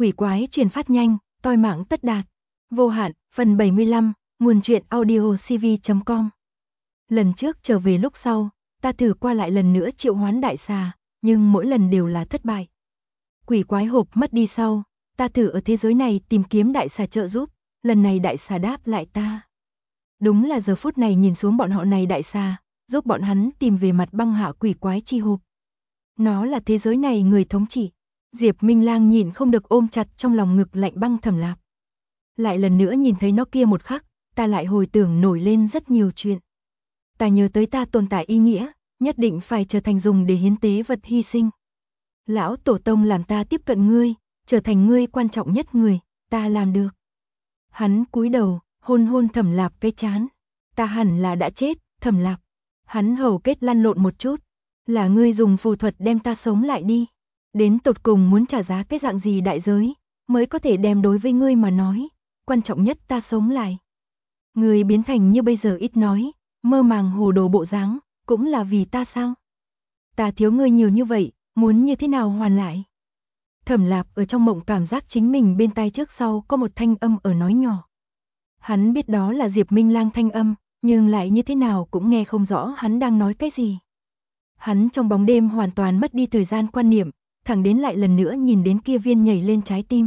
Quỷ quái truyền phát nhanh, toi mạng tất đạt. Vô hạn, phần 75, nguồn truyện audio cv.com. Lần trước trở về lúc sau, ta thử qua lại lần nữa triệu hoán đại xà, nhưng mỗi lần đều là thất bại. Quỷ quái hộp mất đi sau, ta thử ở thế giới này tìm kiếm đại xà trợ giúp, lần này đại xà đáp lại ta. Đúng là giờ phút này nhìn xuống bọn họ này đại xà, giúp bọn hắn tìm về mặt băng hạ quỷ quái chi hộp. Nó là thế giới này người thống trị. Diệp Minh Lang nhìn không được ôm chặt trong lòng ngực lạnh băng Thẩm Lạp. Lại lần nữa nhìn thấy nó kia một khắc, ta lại hồi tưởng nổi lên rất nhiều chuyện. Ta nhớ tới ta tồn tại ý nghĩa, nhất định phải trở thành dùng để hiến tế vật hy sinh. Lão Tổ Tông làm ta tiếp cận ngươi, trở thành ngươi quan trọng nhất người, ta làm được. Hắn cúi đầu, hôn hôn Thẩm Lạp cái trán. Ta hẳn là đã chết, Thẩm Lạp. Hắn hầu kết lăn lộn một chút. Là ngươi dùng phù thuật đem ta sống lại đi. Đến tột cùng muốn trả giá cái dạng gì đại giới, mới có thể đem đối với ngươi mà nói, quan trọng nhất ta sống lại. Ngươi biến thành như bây giờ ít nói, mơ màng hồ đồ bộ dáng, cũng là vì ta sao? Ta thiếu ngươi nhiều như vậy, muốn như thế nào hoàn lại? Thẩm Lạp ở trong mộng cảm giác chính mình bên tai trước sau có một thanh âm ở nói nhỏ. Hắn biết đó là Diệp Minh Lang thanh âm, nhưng lại như thế nào cũng nghe không rõ hắn đang nói cái gì. Hắn trong bóng đêm hoàn toàn mất đi thời gian quan niệm, thẳng đến lại lần nữa nhìn đến kia viên nhảy lên trái tim.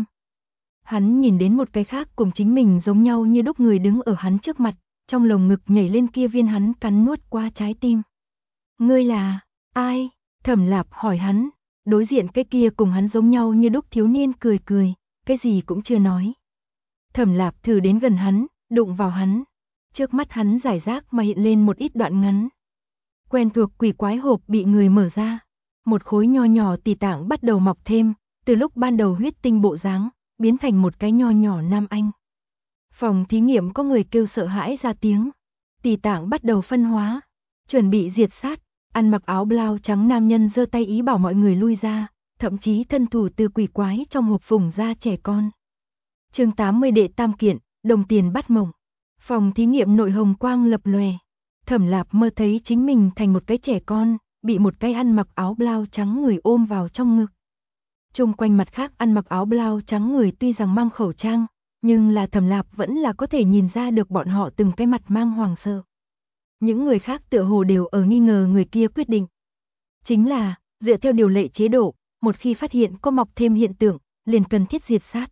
Hắn nhìn đến một cái khác cùng chính mình giống nhau như đúc người đứng ở hắn trước mặt, trong lồng ngực nhảy lên kia viên hắn cắn nuốt qua trái tim. Ngươi là ai? Thẩm Lạp hỏi hắn, đối diện cái kia cùng hắn giống nhau như đúc thiếu niên cười cười, cái gì cũng chưa nói. Thẩm Lạp thử đến gần hắn, đụng vào hắn, trước mắt hắn giải rác mà hiện lên một ít đoạn ngắn. Quen thuộc quỷ quái hộp bị người mở ra. Một khối nho nhỏ tỳ tạng bắt đầu mọc thêm, từ lúc ban đầu huyết tinh bộ dáng, biến thành một cái nho nhỏ nam anh. Phòng thí nghiệm có người kêu sợ hãi ra tiếng. Tỳ tạng bắt đầu phân hóa, chuẩn bị diệt sát, ăn mặc áo blau trắng nam nhân giơ tay ý bảo mọi người lui ra, thậm chí thân thủ từ quỷ quái trong hộp phủng ra trẻ con. Chương 80 đệ tam kiện, đồng tiền bắt mộng. Phòng thí nghiệm nội hồng quang lập lòe. Thẩm Lạp mơ thấy chính mình thành một cái trẻ con, bị một cái ăn mặc áo blau trắng người ôm vào trong ngực. Chung quanh mặt khác ăn mặc áo blau trắng người tuy rằng mang khẩu trang, nhưng là Thẩm Lạp vẫn là có thể nhìn ra được bọn họ từng cái mặt mang hoảng sợ. Những người khác tựa hồ đều ở nghi ngờ người kia quyết định. Chính là, dựa theo điều lệ chế độ, một khi phát hiện có mọc thêm hiện tượng, liền cần thiết diệt sát.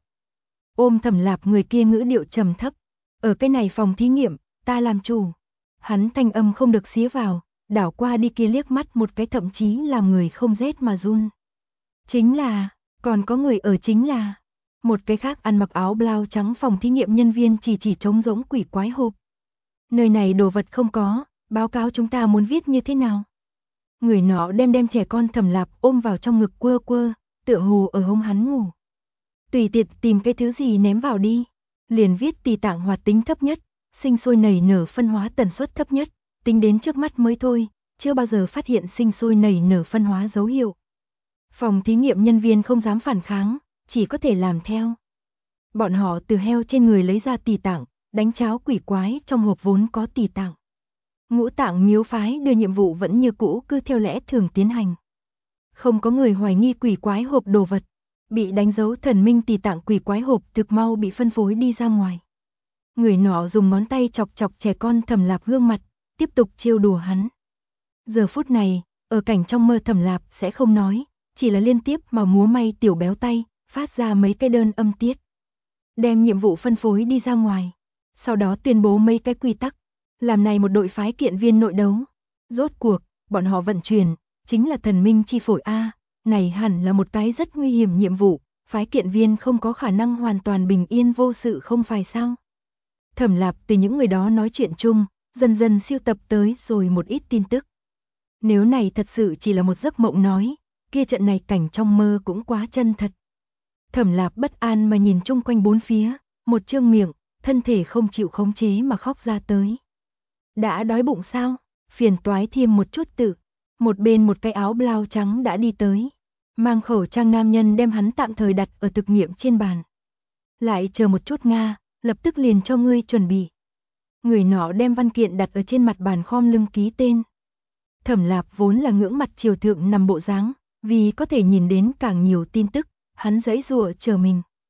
Ôm Thẩm Lạp người kia ngữ điệu trầm thấp. Ở cái này phòng thí nghiệm, ta làm chủ. Hắn thanh âm không được xía vào, đảo qua đi kia liếc mắt một cái thậm chí làm người không rét mà run. Chính là, còn có người ở chính là, một cái khác ăn mặc áo blau trắng phòng thí nghiệm nhân viên chỉ trống rỗng quỷ quái hộp. Nơi này đồ vật không có, báo cáo chúng ta muốn viết như thế nào. Người nọ đem trẻ con Thẩm Lạp ôm vào trong ngực quơ quơ, tựa hồ ở hông hắn ngủ. Tùy tiện tìm cái thứ gì ném vào đi, liền viết tỳ tạng hoạt tính thấp nhất, sinh sôi nảy nở phân hóa tần suất thấp nhất, tính đến trước mắt mới thôi, chưa bao giờ phát hiện sinh sôi nảy nở phân hóa dấu hiệu. Phòng thí nghiệm nhân viên không dám phản kháng, chỉ có thể làm theo. Bọn họ từ heo trên người lấy ra tỳ tạng, đánh cháo quỷ quái trong hộp vốn có tỳ tạng. Ngũ Tạng miếu phái đưa nhiệm vụ vẫn như cũ cứ theo lẽ thường tiến hành. Không có người hoài nghi quỷ quái hộp đồ vật, bị đánh dấu thần minh tỳ tạng quỷ quái hộp thực mau bị phân phối đi ra ngoài. Người nọ dùng ngón tay chọc chọc trẻ con Thẩm Lạp gương mặt, tiếp tục trêu đùa hắn. Giờ phút này, ở cảnh trong mơ Thẩm Lạp sẽ không nói, chỉ là liên tiếp mà múa may tiểu béo tay, phát ra mấy cái đơn âm tiết. Đem nhiệm vụ phân phối đi ra ngoài, sau đó tuyên bố mấy cái quy tắc, làm này một đội phái kiện viên nội đấu. Rốt cuộc, bọn họ vận chuyển, chính là thần minh chi phổi A, này hẳn là một cái rất nguy hiểm nhiệm vụ, phái kiện viên không có khả năng hoàn toàn bình yên vô sự không phải sao. Thẩm Lạp từ những người đó nói chuyện chung, dần dần siêu tập tới rồi một ít tin tức. Nếu này thật sự chỉ là một giấc mộng nói, kia trận này cảnh trong mơ cũng quá chân thật. Thẩm Lạp bất an mà nhìn chung quanh bốn phía, một trương miệng, thân thể không chịu khống chế mà khóc ra tới. Đã đói bụng sao? Phiền toái thêm một chút tự. Một bên một cái áo blau trắng đã đi tới. Mang khẩu trang nam nhân đem hắn tạm thời đặt ở thực nghiệm trên bàn. Lại chờ một chút Nga, lập tức liền cho ngươi chuẩn bị. Người nọ đem văn kiện đặt ở trên mặt bàn khom lưng ký tên. Thẩm Lạp vốn là ngưỡng mặt triều thượng nằm bộ dáng, vì có thể nhìn đến càng nhiều tin tức, hắn giãy giụa chờ mình.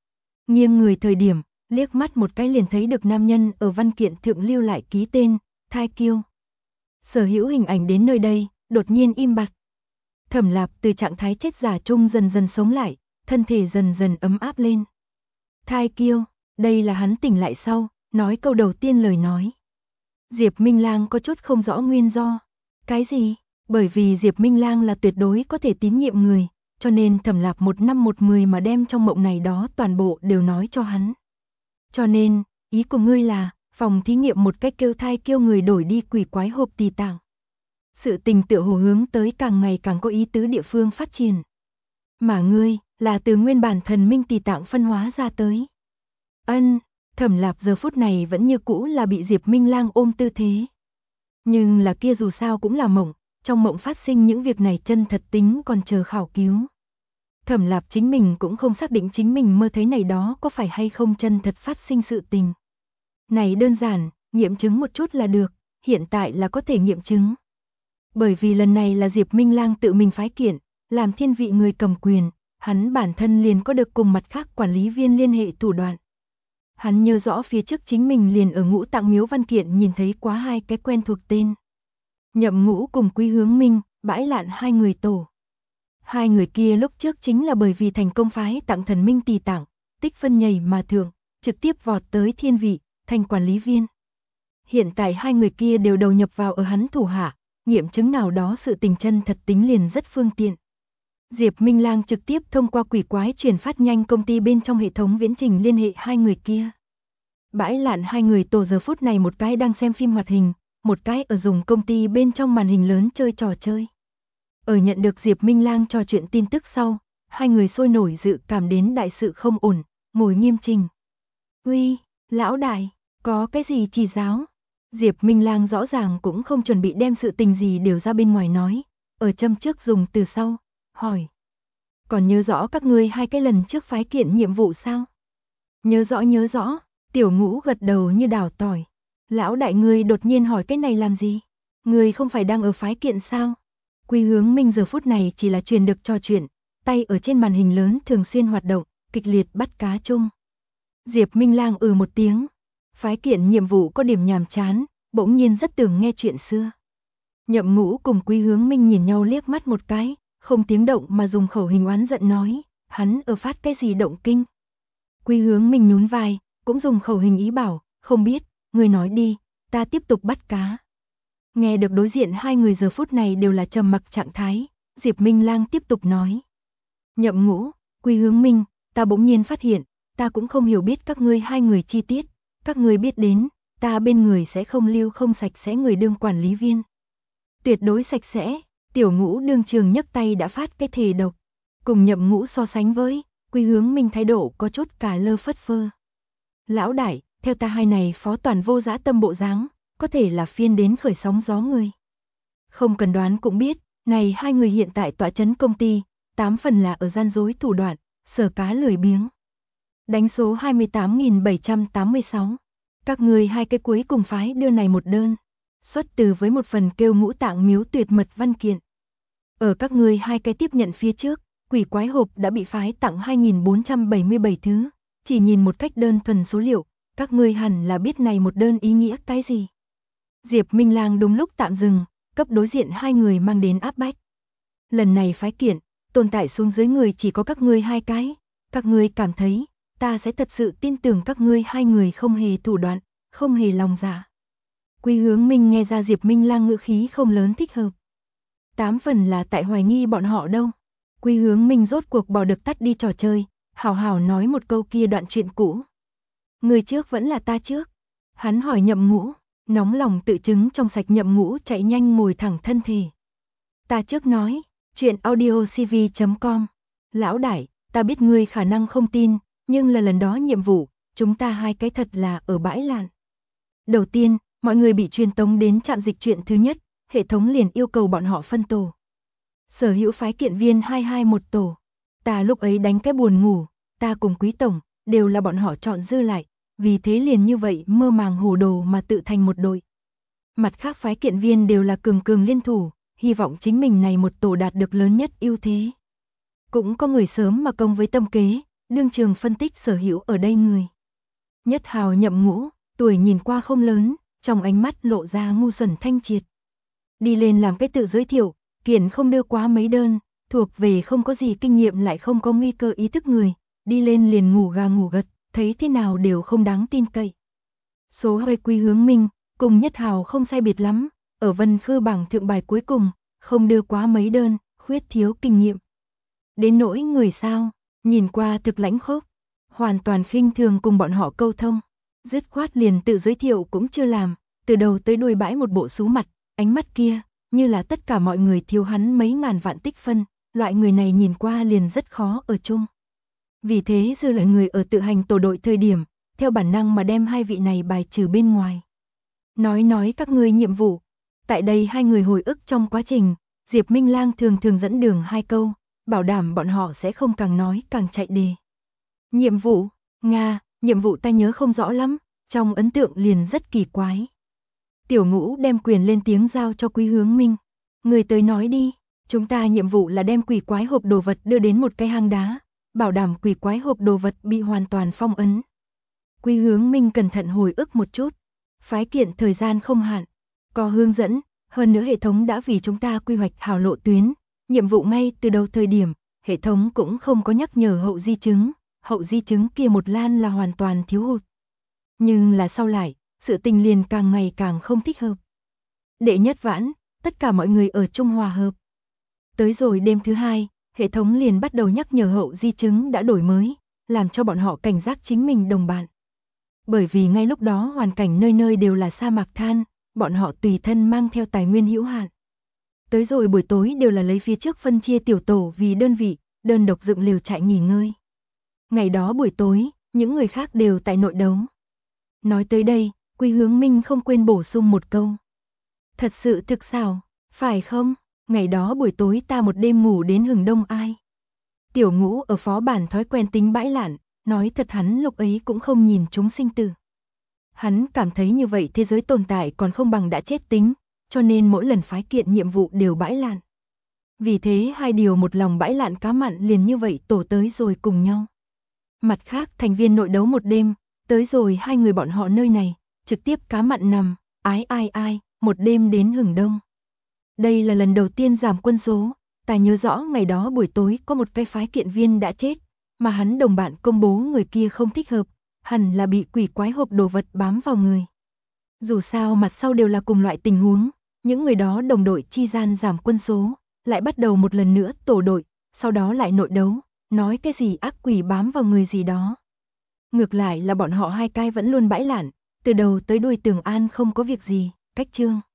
Nghiêng người thời điểm, liếc mắt một cái liền thấy được nam nhân ở văn kiện thượng lưu lại ký tên, Thai Kiêu. Sở hữu hình ảnh đến nơi đây, đột nhiên im bặt. Thẩm Lạp từ trạng thái chết giả chung dần dần sống lại, thân thể dần dần ấm áp lên. Thai Kiêu, đây là hắn tỉnh lại sau, nói câu đầu tiên lời nói. Diệp Minh Lang có chút không rõ nguyên do. Cái gì? Bởi vì Diệp Minh Lang là tuyệt đối có thể tín nhiệm người, cho nên Thẩm Lạp 1 năm 1 10 mà đem trong mộng này đó toàn bộ đều nói cho hắn. Cho nên, ý của ngươi là, phòng thí nghiệm một cách kêu Thai Kiêu người đổi đi quỷ quái hộp tỳ tạng. Sự tình tựa hồ hướng tới càng ngày càng có ý tứ địa phương phát triển. Mà ngươi, là từ nguyên bản thần minh tỳ tạng phân hóa ra tới. Thẩm Lạp giờ phút này vẫn như cũ là bị Diệp Minh Lang ôm tư thế. Nhưng là kia dù sao cũng là mộng, trong mộng phát sinh những việc này chân thật tính còn chờ khảo cứu. Thẩm Lạp chính mình cũng không xác định chính mình mơ thấy này đó có phải hay không chân thật phát sinh sự tình. Này đơn giản, nghiệm chứng một chút là được, hiện tại là có thể nghiệm chứng. Bởi vì lần này là Diệp Minh Lang tự mình phái kiện, làm thiên vị người cầm quyền, hắn bản thân liền có được cùng mặt khác quản lý viên liên hệ thủ đoạn. Hắn nhớ rõ phía trước chính mình liền ở Ngũ Tạng Miếu văn kiện nhìn thấy quá 2 cái quen thuộc tên. Nhậm Ngũ cùng Quý Hướng Minh, Bãi Lạn 2 người tổ. 2 người kia lúc trước chính là bởi vì thành công phái tặng thần minh tỳ tạng, tích phân nhảy mà thượng, trực tiếp vọt tới thiên vị, thành quản lý viên. Hiện tại 2 người kia đều đầu nhập vào ở hắn thủ hạ, nghiệm chứng nào đó sự tình chân thật tính liền rất phương tiện. Diệp Minh Lang trực tiếp thông qua quỷ quái truyền phát nhanh công ty bên trong hệ thống viễn trình liên hệ 2 người kia. Bãi Lạn 2 người tổ giờ phút này một cái đang xem phim hoạt hình, một cái ở dùng công ty bên trong màn hình lớn chơi trò chơi. Ở nhận được Diệp Minh Lang trò chuyện tin tức sau, 2 người sôi nổi dự cảm đến đại sự không ổn, ngồi nghiêm chỉnh. Uy, lão đại, có cái gì chỉ giáo? Diệp Minh Lang rõ ràng cũng không chuẩn bị đem sự tình gì đều ra bên ngoài nói, ở châm trước dùng từ sau, hỏi. Còn nhớ rõ các ngươi 2 cái lần trước phái kiện nhiệm vụ sao? Nhớ rõ, Tiểu Ngũ gật đầu như đào tỏi. Lão đại ngươi đột nhiên hỏi cái này làm gì? Ngươi không phải đang ở phái kiện sao? Quý Hướng Minh giờ phút này chỉ là truyền được trò chuyện, tay ở trên màn hình lớn thường xuyên hoạt động, kịch liệt bắt cá chung. Diệp Minh Lang một tiếng. Phái kiện nhiệm vụ có điểm nhàm chán, bỗng nhiên rất tưởng nghe chuyện xưa. Nhậm Ngũ cùng Quý Hướng Minh nhìn nhau liếc mắt một cái, không tiếng động mà dùng khẩu hình oán giận nói, hắn ở phát cái gì động kinh. Quý Hướng Minh nhún vai, cũng dùng khẩu hình ý bảo, không biết, người nói đi, ta tiếp tục bắt cá. Nghe được đối diện 2 người giờ phút này đều là trầm mặc trạng thái, Diệp Minh Lang tiếp tục nói. Nhậm Ngũ, Quý Hướng Minh, ta bỗng nhiên phát hiện, ta cũng không hiểu biết các ngươi 2 người chi tiết, các ngươi biết đến, ta bên người sẽ không lưu không sạch sẽ người đương quản lý viên. Tuyệt đối sạch sẽ, Tiểu Ngũ đương trường nhấc tay đã phát cái thề độc. Cùng Nhậm Ngũ so sánh với, Quý Hướng Minh thái độ có chút cả lơ phất phơ. Lão đại, theo ta 2 này phó toàn vô dã tâm bộ dáng, có thể là phiên đến khởi sóng gió người. Không cần đoán cũng biết, này 2 người hiện tại tọa chấn công ty, 8 phần là ở gian dối thủ đoạn, sở cá lười biếng. Đánh số 28.786. Các người 2 cái cuối cùng phái đưa này một đơn, xuất từ với một phần kêu Ngũ Tạng Miếu tuyệt mật văn kiện. Ở các người 2 cái tiếp nhận phía trước, quỷ quái hộp đã bị phái tặng 2.477 thứ, chỉ nhìn một cách đơn thuần số liệu, các ngươi hẳn là biết này một đơn ý nghĩa cái gì. Diệp Minh Lang đúng lúc tạm dừng, cấp đối diện 2 người mang đến áp bách. Lần này phái kiện, tồn tại xuống dưới người chỉ có các ngươi 2 cái, các ngươi cảm thấy, ta sẽ thật sự tin tưởng các ngươi 2 người không hề thủ đoạn, không hề lòng dạ. Quý Hướng Minh nghe ra Diệp Minh Lang ngữ khí không lớn thích hợp. 8 phần là tại hoài nghi bọn họ đâu. Quý Hướng Minh rốt cuộc bỏ được tắt đi trò chơi, hào hào nói một câu kia đoạn chuyện cũ. Người trước vẫn là ta trước. Hắn hỏi Nhậm Ngũ, nóng lòng tự chứng trong sạch Nhậm Ngũ chạy nhanh ngồi thẳng thân thể. Ta trước nói, chuyện audiocv.com. Lão đại, ta biết ngươi khả năng không tin, nhưng là lần đó nhiệm vụ, chúng ta 2 cái thật là ở Bãi Lạn. Đầu tiên, mọi người bị truyền tống đến trạm dịch chuyện thứ nhất, hệ thống liền yêu cầu bọn họ phân tổ. Sở hữu phái kiện viên 221 tổ. Ta lúc ấy đánh cái buồn ngủ, ta cùng Quý tổng đều là bọn họ chọn dư lại, vì thế liền như vậy mơ màng hồ đồ mà tự thành một đội. Mặt khác phái kiện viên đều là cường liên thủ, hy vọng chính mình này một tổ đạt được lớn nhất ưu thế. Cũng có người sớm mà công với tâm kế, đương trường phân tích sở hữu ở đây người. Nhất Hào nhậm ngũ, tuổi nhìn qua không lớn, trong ánh mắt lộ ra ngu xuẩn thanh triệt. Đi lên làm cái tự giới thiệu, kiện không đưa quá mấy đơn, thuộc về không có gì kinh nghiệm lại không có nguy cơ ý thức người, đi lên liền ngủ gà ngủ gật, thấy thế nào đều không đáng tin cậy. Số 2 Quý Hướng Minh, cùng Nhất Hào không sai biệt lắm, ở Vân Khư bảng thượng bài cuối cùng, không đưa quá mấy đơn, khuyết thiếu kinh nghiệm. Đến nỗi người sao, nhìn qua thực lãnh khốc, hoàn toàn khinh thường cùng bọn họ câu thông, dứt khoát liền tự giới thiệu cũng chưa làm, từ đầu tới đuôi bãi một bộ sú mặt, ánh mắt kia, như là tất cả mọi người thiếu hắn mấy ngàn vạn tích phân, loại người này nhìn qua liền rất khó ở chung. Vì thế dư lại người ở tự hành tổ đội thời điểm, theo bản năng mà đem hai vị này bài trừ bên ngoài. Nói các ngươi nhiệm vụ. Tại đây hai người hồi ức trong quá trình, Diệp Minh Lang thường thường dẫn đường hai câu, bảo đảm bọn họ sẽ không càng nói càng chạy đề. Nhiệm vụ, Nga, nhiệm vụ ta nhớ không rõ lắm, trong ấn tượng liền rất kỳ quái. Tiểu Ngũ đem quyền lên tiếng giao cho Quý Hướng Minh. Người tới nói đi, chúng ta nhiệm vụ là đem quỷ quái hộp đồ vật đưa đến một cái hang đá, bảo đảm quỷ quái hộp đồ vật bị hoàn toàn phong ấn. Quý Hướng Minh cẩn thận hồi ức một chút, phái kiện thời gian không hạn, có hướng dẫn, hơn nữa hệ thống đã vì chúng ta quy hoạch hảo lộ tuyến, nhiệm vụ ngay từ đầu thời điểm, hệ thống cũng không có nhắc nhở hậu di chứng kia một lan là hoàn toàn thiếu hụt. Nhưng là sau lại, sự tình liền càng ngày càng không thích hợp. Đệ nhất vãn, tất cả mọi người ở chung hòa hợp. Tới rồi đêm thứ hai, hệ thống liền bắt đầu nhắc nhở hậu di chứng đã đổi mới, làm cho bọn họ cảnh giác chính mình đồng bạn. Bởi vì ngay lúc đó hoàn cảnh nơi nơi đều là sa mạc than, bọn họ tùy thân mang theo tài nguyên hữu hạn. Tới rồi buổi tối đều là lấy phía trước phân chia tiểu tổ vì đơn vị, đơn độc dựng lều trại nghỉ ngơi. Ngày đó buổi tối, những người khác đều tại nội đấu. Nói tới đây, Quý Hướng Minh không quên bổ sung một câu. Thật sự thực xảo, phải không? Ngày đó buổi tối ta một đêm ngủ đến hừng đông ai. Tiểu Ngũ ở phó bản thói quen tính bãi lạn, nói thật hắn lúc ấy cũng không nhìn chúng sinh tử. Hắn cảm thấy như vậy thế giới tồn tại còn không bằng đã chết tính, cho nên mỗi lần phái kiện nhiệm vụ đều bãi lạn. Vì thế hai điều một lòng bãi lạn cá mặn liền như vậy tổ tới rồi cùng nhau. Mặt khác thành viên nội đấu một đêm, tới rồi hai người bọn họ nơi này, trực tiếp cá mặn nằm, ai, một đêm đến hừng đông. Đây là lần đầu tiên giảm quân số, ta nhớ rõ ngày đó buổi tối có một cái phái kiện viên đã chết, mà hắn đồng bạn công bố người kia không thích hợp, hẳn là bị quỷ quái hộp đồ vật bám vào người. Dù sao mặt sau đều là cùng loại tình huống, những người đó đồng đội chi gian giảm quân số, lại bắt đầu một lần nữa tổ đội, sau đó lại nội đấu, nói cái gì ác quỷ bám vào người gì đó. Ngược lại là bọn họ hai cái vẫn luôn bãi lạn, từ đầu tới đuôi Tường An không có việc gì, cách chương.